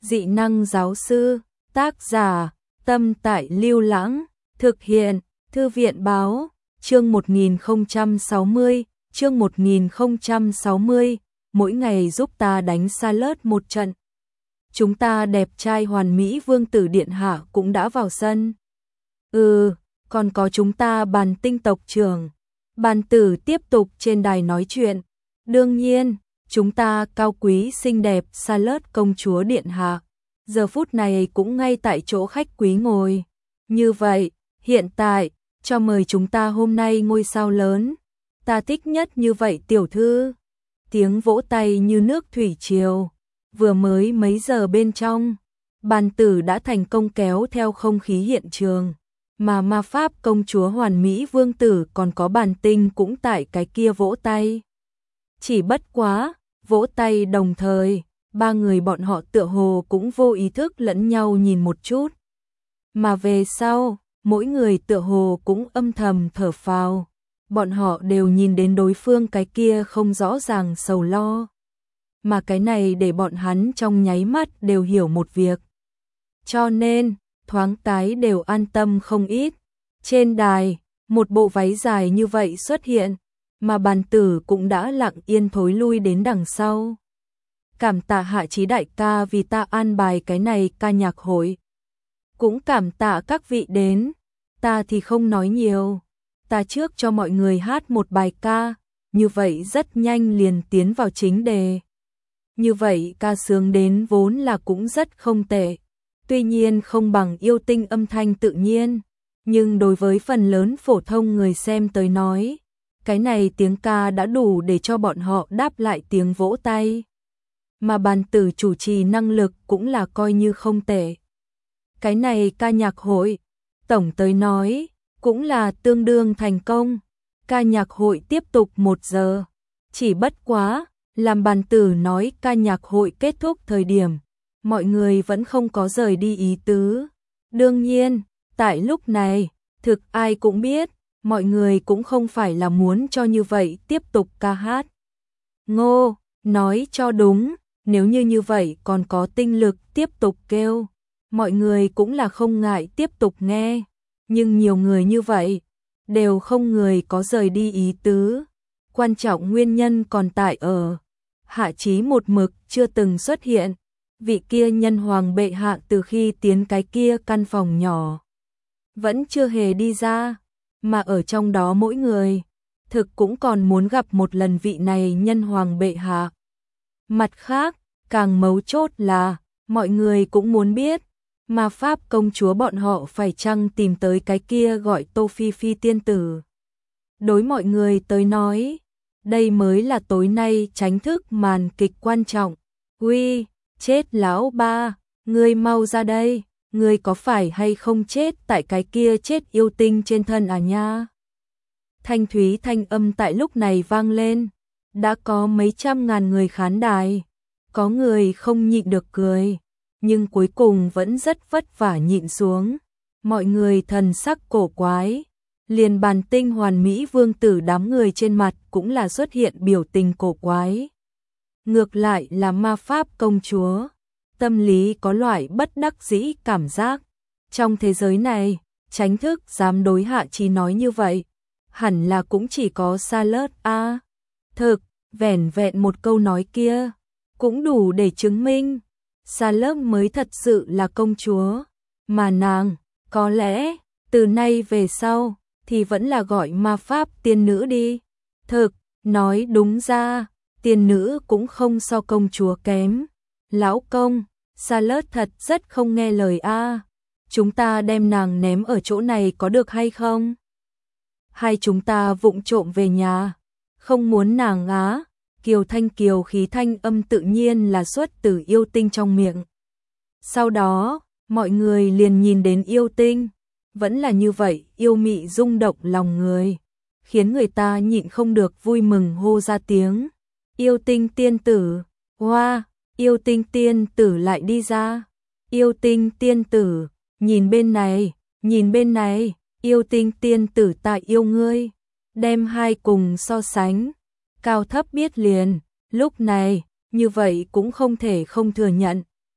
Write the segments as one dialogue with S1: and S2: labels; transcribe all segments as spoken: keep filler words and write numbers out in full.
S1: Dị năng giáo sư, tác giả, Tâm Tại Lưu Lãng, thực hiện, Thư viện báo, chương một nghìn không trăm sáu mươi, chương một nghìn không trăm sáu mươi, mỗi ngày giúp ta đánh Charlotte một trận. Chúng ta đẹp trai hoàn mỹ vương tử điện hạ cũng đã vào sân. Ừ, còn có chúng ta Bàn Tinh tộc trưởng. Bàn tử tiếp tục trên đài nói chuyện. Đương nhiên, chúng ta cao quý xinh đẹp Charlotte công chúa điện hạ. Giờ phút này cũng ngay tại chỗ khách quý ngồi. Như vậy, hiện tại, cho mời chúng ta hôm nay ngôi sao lớn. Ta thích nhất như vậy tiểu thư. Tiếng vỗ tay như nước thủy triều. Vừa mới mấy giờ bên trong, Bàn tử đã thành công kéo theo không khí hiện trường. Mà ma pháp công chúa hoàn mỹ vương tử còn có Bàn Tinh cũng tại cái kia vỗ tay. Chỉ bất quá, vỗ tay đồng thời, ba người bọn họ tựa hồ cũng vô ý thức lẫn nhau nhìn một chút. Mà về sau, mỗi người tựa hồ cũng âm thầm thở phào. Bọn họ đều nhìn đến đối phương cái kia không rõ ràng sầu lo. Mà cái này để bọn hắn trong nháy mắt đều hiểu một việc. Cho nên, thoáng cái đều an tâm không ít. Trên đài, một bộ váy dài như vậy xuất hiện, mà Bàn tử cũng đã lặng yên thối lui đến đằng sau. Cảm tạ Hạ Chí đại ca vì ta an bài cái này ca nhạc hội. Cũng cảm tạ các vị đến, ta thì không nói nhiều. Ta trước cho mọi người hát một bài ca, như vậy rất nhanh liền tiến vào chính đề. Như vậy ca sướng đến vốn là cũng rất không tệ. Tuy nhiên không bằng yêu tinh âm thanh tự nhiên, nhưng đối với phần lớn phổ thông người xem tới nói, cái này tiếng ca đã đủ để cho bọn họ đáp lại tiếng vỗ tay. Mà Bàn tử chủ trì năng lực cũng là coi như không tệ. Cái này ca nhạc hội, tổng tới nói, cũng là tương đương thành công. Ca nhạc hội tiếp tục một giờ. Chỉ bất quá, làm Bàn tử nói ca nhạc hội kết thúc thời điểm, mọi người vẫn không có rời đi ý tứ. Đương nhiên, tại lúc này, thực ai cũng biết, mọi người cũng không phải là muốn cho như vậy tiếp tục ca hát. Ngô, nói cho đúng, nếu như như vậy còn có tinh lực tiếp tục kêu, mọi người cũng là không ngại tiếp tục nghe. Nhưng nhiều người như vậy, đều không người có rời đi ý tứ. Quan trọng nguyên nhân còn tại ở Hạ Chí một mực chưa từng xuất hiện. Vị kia nhân hoàng bệ hạ từ khi tiến cái kia căn phòng nhỏ vẫn chưa hề đi ra, mà ở trong đó mỗi người thực cũng còn muốn gặp một lần vị này nhân hoàng bệ hạ. Mặt khác, càng mấu chốt là mọi người cũng muốn biết ma pháp công chúa bọn họ phải chăng tìm tới cái kia gọi Tô Phi Phi tiên tử. Đối mọi người tới nói, đây mới là tối nay chính thức màn kịch quan trọng. Uy, chết lão ba, ngươi mau ra đây, ngươi có phải hay không chết tại cái kia chết yêu tinh trên thân à nha. Thanh thúy thanh âm tại lúc này vang lên, đã có mấy trăm ngàn người khán đài, có người không nhịn được cười, nhưng cuối cùng vẫn rất vất vả nhịn xuống. Mọi người thần sắc cổ quái, liền Bàn Tinh hoàn mỹ vương tử đám người trên mặt cũng là xuất hiện biểu tình cổ quái. Ngược lại là ma pháp công chúa, tâm lý có loại bất đắc dĩ cảm giác. Trong thế giới này, chính thức dám đối Hạ Chí nói như vậy, hẳn là cũng chỉ có Charlotte a. À, thực, vẻn vẹn một câu nói kia, cũng đủ để chứng minh Charlotte mới thật sự là công chúa, mà nàng, có lẽ, từ nay về sau, thì vẫn là gọi ma pháp tiên nữ đi. Thực, nói đúng ra, tiên nữ cũng không so công chúa kém. Lão công, Charlotte thật rất không nghe lời a. À. Chúng ta đem nàng ném ở chỗ này có được hay không? Hay chúng ta vụng trộm về nhà? Không muốn nàng á. Kiều Thanh kiều khí thanh âm tự nhiên là xuất từ yêu tinh trong miệng. Sau đó, mọi người liền nhìn đến yêu tinh. Vẫn là như vậy, yêu mị rung động lòng người, khiến người ta nhịn không được vui mừng hô ra tiếng. Yêu tinh tiên tử, hoa, wow, yêu tinh tiên tử lại đi ra. Yêu tinh tiên tử, nhìn bên này, nhìn bên này, yêu tinh tiên tử ta yêu ngươi. Đem hai cùng so sánh, cao thấp biết liền, lúc này, như vậy cũng không thể không thừa nhận.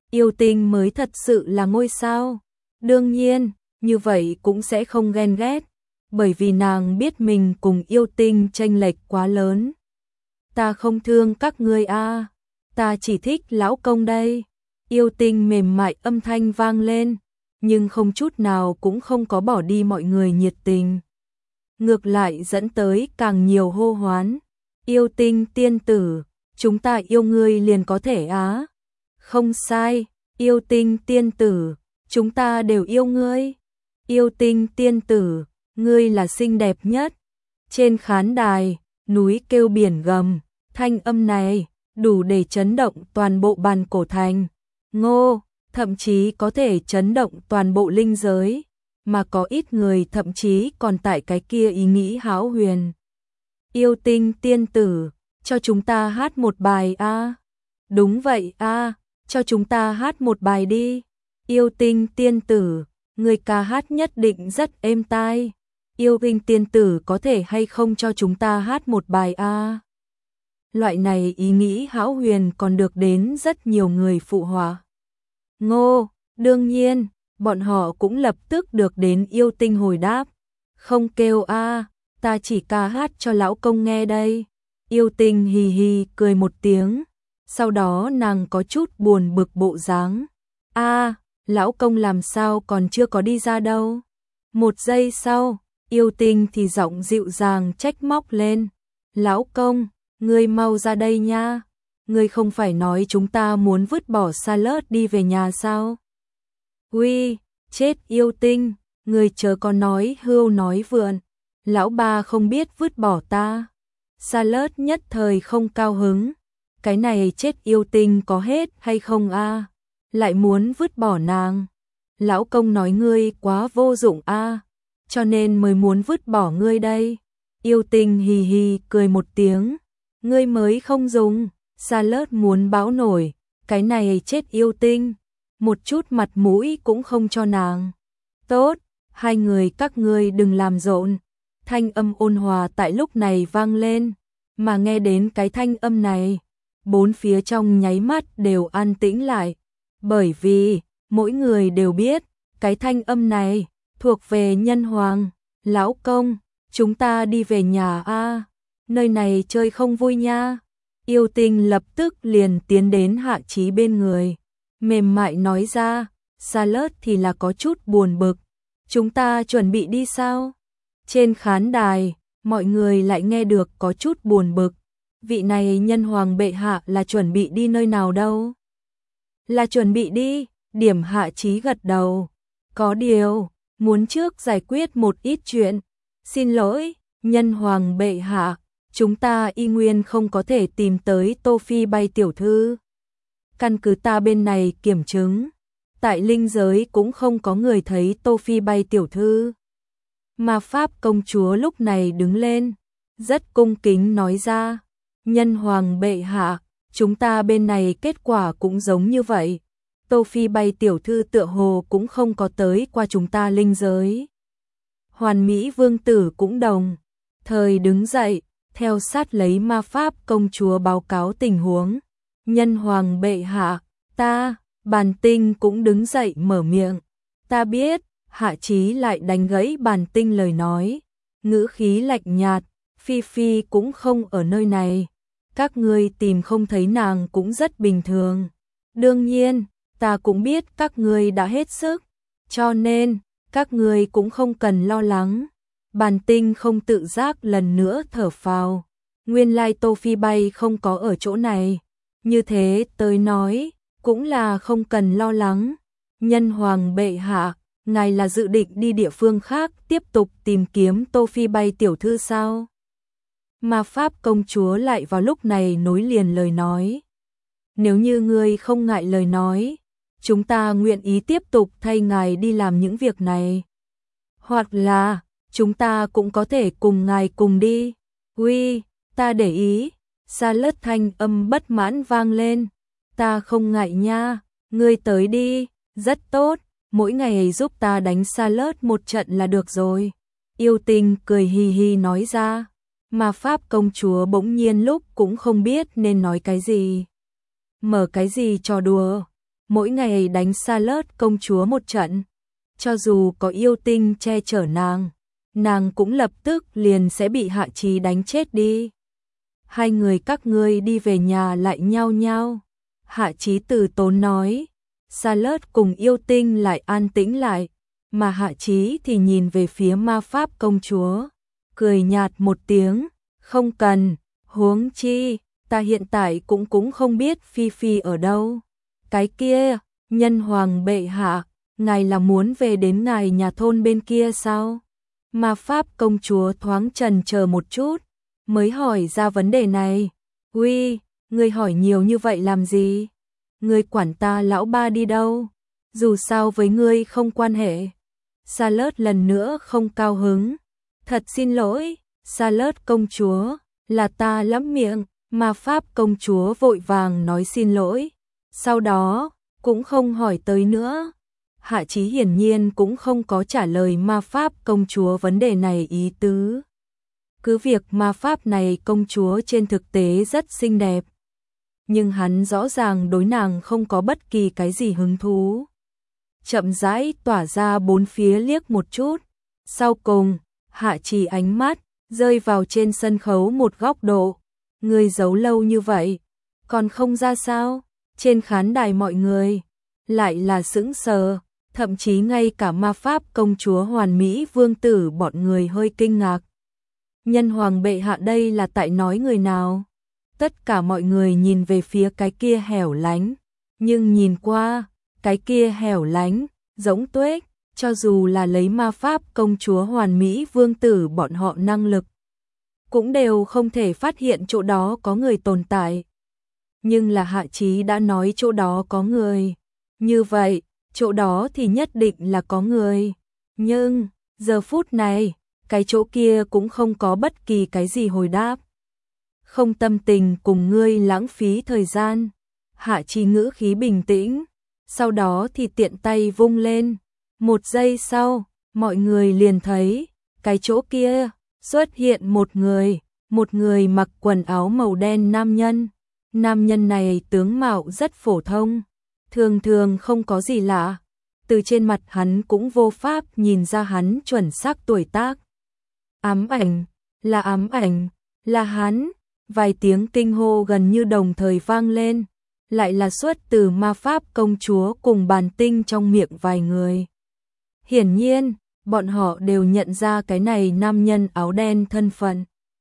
S1: Yêu tinh mới thật sự là ngôi sao. Đương nhiên, như vậy cũng sẽ không ghen ghét, bởi vì nàng biết mình cùng yêu tinh chênh lệch quá lớn. Ta không thương các ngươi a, ta chỉ thích lão công đây. Yêu tinh mềm mại âm thanh vang lên, nhưng không chút nào cũng không có bỏ đi mọi người nhiệt tình. Ngược lại dẫn tới càng nhiều hô hoán. Yêu tinh tiên tử, chúng ta yêu ngươi liền có thể á. Không sai, yêu tinh tiên tử, chúng ta đều yêu ngươi. Yêu tinh tiên tử, ngươi là xinh đẹp nhất. Trên khán đài, núi kêu biển gầm, thanh âm này đủ để chấn động toàn bộ bàn cổ thành. Ngô, thậm chí có thể chấn động toàn bộ linh giới, mà có ít người thậm chí còn tại cái kia ý nghĩ hão huyền. Yêu tinh tiên tử, cho chúng ta hát một bài a. Đúng vậy a, cho chúng ta hát một bài đi. Yêu tinh tiên tử, người ca hát nhất định rất êm tai. Yêu tinh tiên tử có thể hay không cho chúng ta hát một bài a? Loại này ý nghĩ hão huyền còn được đến rất nhiều người phụ họa. Ngô, đương nhiên, bọn họ cũng lập tức được đến yêu tinh hồi đáp. Không kêu a, ta chỉ ca hát cho lão công nghe đây. Yêu tinh hì hì cười một tiếng, sau đó nàng có chút buồn bực bộ dáng. A, lão công làm sao còn chưa có đi ra đâu. Một giây sau, yêu tinh thì giọng dịu dàng trách móc lên. Lão công, ngươi mau ra đây nha. Ngươi không phải nói chúng ta muốn vứt bỏ Salad đi về nhà sao? Uy, chết yêu tinh, ngươi chớ có nói hưu nói vượn. Lão ba không biết vứt bỏ ta. Salad nhất thời không cao hứng. Cái này chết yêu tinh có hết hay không a? Lại muốn vứt bỏ nàng. Lão công nói ngươi quá vô dụng a, cho nên mới muốn vứt bỏ ngươi đây. Yêu tinh hì hì cười một tiếng. Ngươi mới không dùng. Salad muốn báo nổi. Cái này chết yêu tinh, một chút mặt mũi cũng không cho nàng. Tốt, hai người các ngươi đừng làm rộn. Thanh âm ôn hòa tại lúc này vang lên, mà nghe đến cái thanh âm này, bốn phía trong nháy mắt đều an tĩnh lại, bởi vì mỗi người đều biết, cái thanh âm này thuộc về nhân hoàng. Lão công, chúng ta đi về nhà a, nơi này chơi không vui nha. Yêu tinh lập tức liền tiến đến Hạ Chí bên người, mềm mại nói ra. Salad thì là có chút buồn bực. Chúng ta chuẩn bị đi sao? Trên khán đài, mọi người lại nghe được có chút buồn bực. Vị này nhân hoàng bệ hạ là chuẩn bị đi nơi nào đâu? Là chuẩn bị đi, điểm Hạ Chí gật đầu. Có điều, muốn trước giải quyết một ít chuyện. Xin lỗi, nhân hoàng bệ hạ, chúng ta y nguyên không có thể tìm tới Tô Phi Bay tiểu thư. Căn cứ ta bên này kiểm chứng, tại linh giới cũng không có người thấy Tô Phi Bay tiểu thư. Ma Pháp công chúa lúc này đứng lên, rất cung kính nói ra. Nhân hoàng bệ hạ, chúng ta bên này kết quả cũng giống như vậy. Tô Phi Bay tiểu thư tựa hồ cũng không có tới qua chúng ta linh giới. Hoàn Mỹ vương tử cũng đồng thời đứng dậy, theo sát lấy Ma Pháp công chúa báo cáo tình huống. Nhân hoàng bệ hạ, ta, Bàn Tinh cũng đứng dậy mở miệng. Ta biết. Hạ Chí lại đánh gãy Bàn Tinh lời nói, ngữ khí lạnh nhạt. Phi Phi cũng không ở nơi này, các ngươi tìm không thấy nàng cũng rất bình thường. Đương nhiên, ta cũng biết các ngươi đã hết sức, cho nên các ngươi cũng không cần lo lắng. Bàn Tinh không tự giác lần nữa thở phào. Nguyên lai Tô Phi Bay không có ở chỗ này, như thế tới nói cũng là không cần lo lắng. Nhân hoàng bệ hạ, ngài là dự định đi địa phương khác tiếp tục tìm kiếm Tô Phi Bay tiểu thư sao? Ma Pháp công chúa lại vào lúc này nối liền lời nói. Nếu như ngươi không ngại lời nói, chúng ta nguyện ý tiếp tục thay ngài đi làm những việc này. Hoặc là, chúng ta cũng có thể cùng ngài cùng đi. Uy, ta để ý. Salad thanh âm bất mãn vang lên. Ta không ngại nha, ngươi tới đi, rất tốt. Mỗi ngày giúp ta đánh Salad một trận là được rồi. Yêu tinh cười hì hì nói ra. Ma Pháp công chúa bỗng nhiên lúc cũng không biết nên nói cái gì. Mở cái gì trò đùa. mỗi ngày đánh Charlotte công chúa một trận. Cho dù có yêu tinh che chở nàng, nàng cũng lập tức liền sẽ bị Hạ Chí đánh chết đi. Hai người các ngươi đi về nhà lại nhau nhau. Hạ Chí từ tốn nói. Charlotte cùng yêu tinh lại an tĩnh lại, mà Hạ Chí thì nhìn về phía ma pháp công chúa, cười nhạt một tiếng, không cần, huống chi, ta hiện tại cũng cũng không biết Phi Phi ở đâu. Cái kia, nhân hoàng bệ hạ, ngài là muốn về đến ngài nhà thôn bên kia sao? Ma pháp công chúa thoáng chần chờ một chút, mới hỏi ra vấn đề này. Uy, ngươi hỏi nhiều như vậy làm gì? Ngươi quản ta lão ba đi đâu? Dù sao với ngươi không quan hệ. Charlotte lần nữa không cao hứng. Thật xin lỗi, Charlotte công chúa, là ta lắm miệng. Ma pháp công chúa vội vàng nói xin lỗi. Sau đó, cũng không hỏi tới nữa. Hạ Chí hiển nhiên cũng không có trả lời ma pháp công chúa vấn đề này ý tứ. Cứ việc ma pháp này công chúa trên thực tế rất xinh đẹp, nhưng hắn rõ ràng đối nàng không có bất kỳ cái gì hứng thú. Chậm rãi tỏa ra bốn phía liếc một chút, sau cùng, Hạ Chí ánh mắt rơi vào trên sân khấu một góc độ. Người giấu lâu như vậy, còn không ra sao? Trên khán đài mọi người lại là sững sờ, thậm chí ngay cả ma pháp công chúa hoàn mỹ vương tử bọn người hơi kinh ngạc. Nhân hoàng bệ hạ đây là tại nói người nào? Tất cả mọi người nhìn về phía cái kia hẻo lánh, nhưng nhìn qua, cái kia hẻo lánh, giống tuếch, cho dù là lấy ma pháp công chúa hoàn mỹ vương tử bọn họ năng lực, cũng đều không thể phát hiện chỗ đó có người tồn tại. Nhưng là Hạ Chí đã nói chỗ đó có người. Như vậy, chỗ đó thì nhất định là có người. Nhưng, giờ phút này, cái chỗ kia cũng không có bất kỳ cái gì hồi đáp. Không tâm tình cùng ngươi lãng phí thời gian. Hạ Chí ngữ khí bình tĩnh, sau đó thì tiện tay vung lên. Một giây sau, mọi người liền thấy, cái chỗ kia xuất hiện một người, một người mặc quần áo màu đen nam nhân. Nam nhân này tướng mạo rất phổ thông, thường thường không có gì lạ, từ trên mặt hắn cũng vô pháp nhìn ra hắn chuẩn xác tuổi tác. Ám ảnh, là ám ảnh, là hắn, vài tiếng kinh hô gần như đồng thời vang lên, lại là xuất từ ma pháp công chúa cùng bàn tinh trong miệng vài người. Hiển nhiên, bọn họ đều nhận ra cái này nam nhân áo đen thân phận.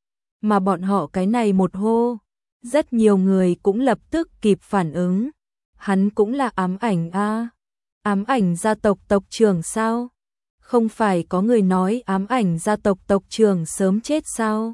S1: Mà bọn họ cái này một hô, rất nhiều người cũng lập tức kịp phản ứng. Hắn cũng là ám ảnh a à? Ám ảnh gia tộc tộc trưởng sao? Không phải có người nói ám ảnh gia tộc tộc trưởng sớm chết sao?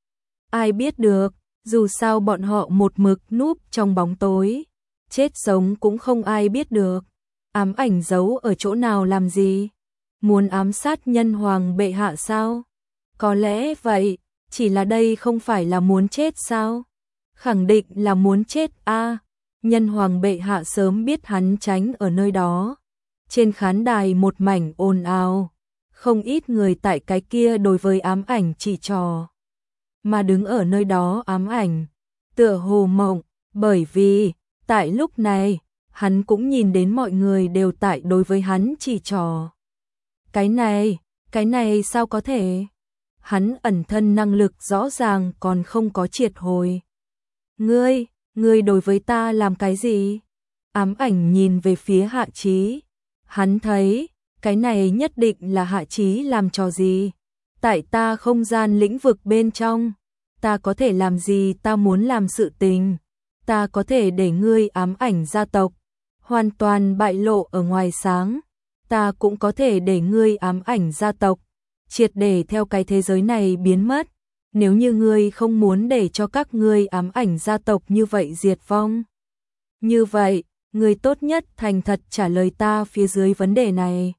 S1: Ai biết được, dù sao bọn họ một mực núp trong bóng tối. Chết sống cũng không ai biết được. Ám ảnh giấu ở chỗ nào làm gì? Muốn ám sát nhân hoàng bệ hạ sao? Có lẽ vậy, chỉ là đây không phải là muốn chết sao? Khẳng định là muốn chết a à? Nhân hoàng bệ hạ sớm biết hắn tránh ở nơi đó. Trên khán đài một mảnh ồn ào, không ít người tại cái kia đối với ám ảnh chỉ trò. Mà đứng ở nơi đó ám ảnh, tựa hồ mộng, bởi vì, tại lúc này, hắn cũng nhìn đến mọi người đều tại đối với hắn chỉ trò. Cái này, cái này sao có thể? Hắn ẩn thân năng lực rõ ràng còn không có triệt hồi. Ngươi, ngươi đối với ta làm cái gì? Ám ảnh nhìn về phía Hạ Chí. Hắn thấy, cái này nhất định là Hạ Chí làm trò gì. Tại ta không gian lĩnh vực bên trong, ta có thể làm gì ta muốn làm sự tình. Ta có thể để ngươi ám ảnh gia tộc hoàn toàn bại lộ ở ngoài sáng. Ta cũng có thể để ngươi ám ảnh gia tộc triệt để theo cái thế giới này biến mất. Nếu như ngươi không muốn để cho các ngươi ám ảnh gia tộc như vậy diệt vong. Như vậy, ngươi tốt nhất thành thật trả lời ta phía dưới vấn đề này.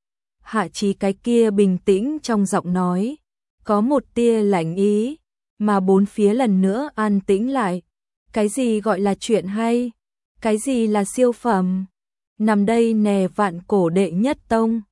S1: Hạ Chí cái kia bình tĩnh trong giọng nói, có một tia lạnh ý, mà bốn phía lần nữa an tĩnh lại. Cái gì gọi là chuyện hay? Cái gì là siêu phẩm? Nằm đây nè vạn cổ đệ nhất tông,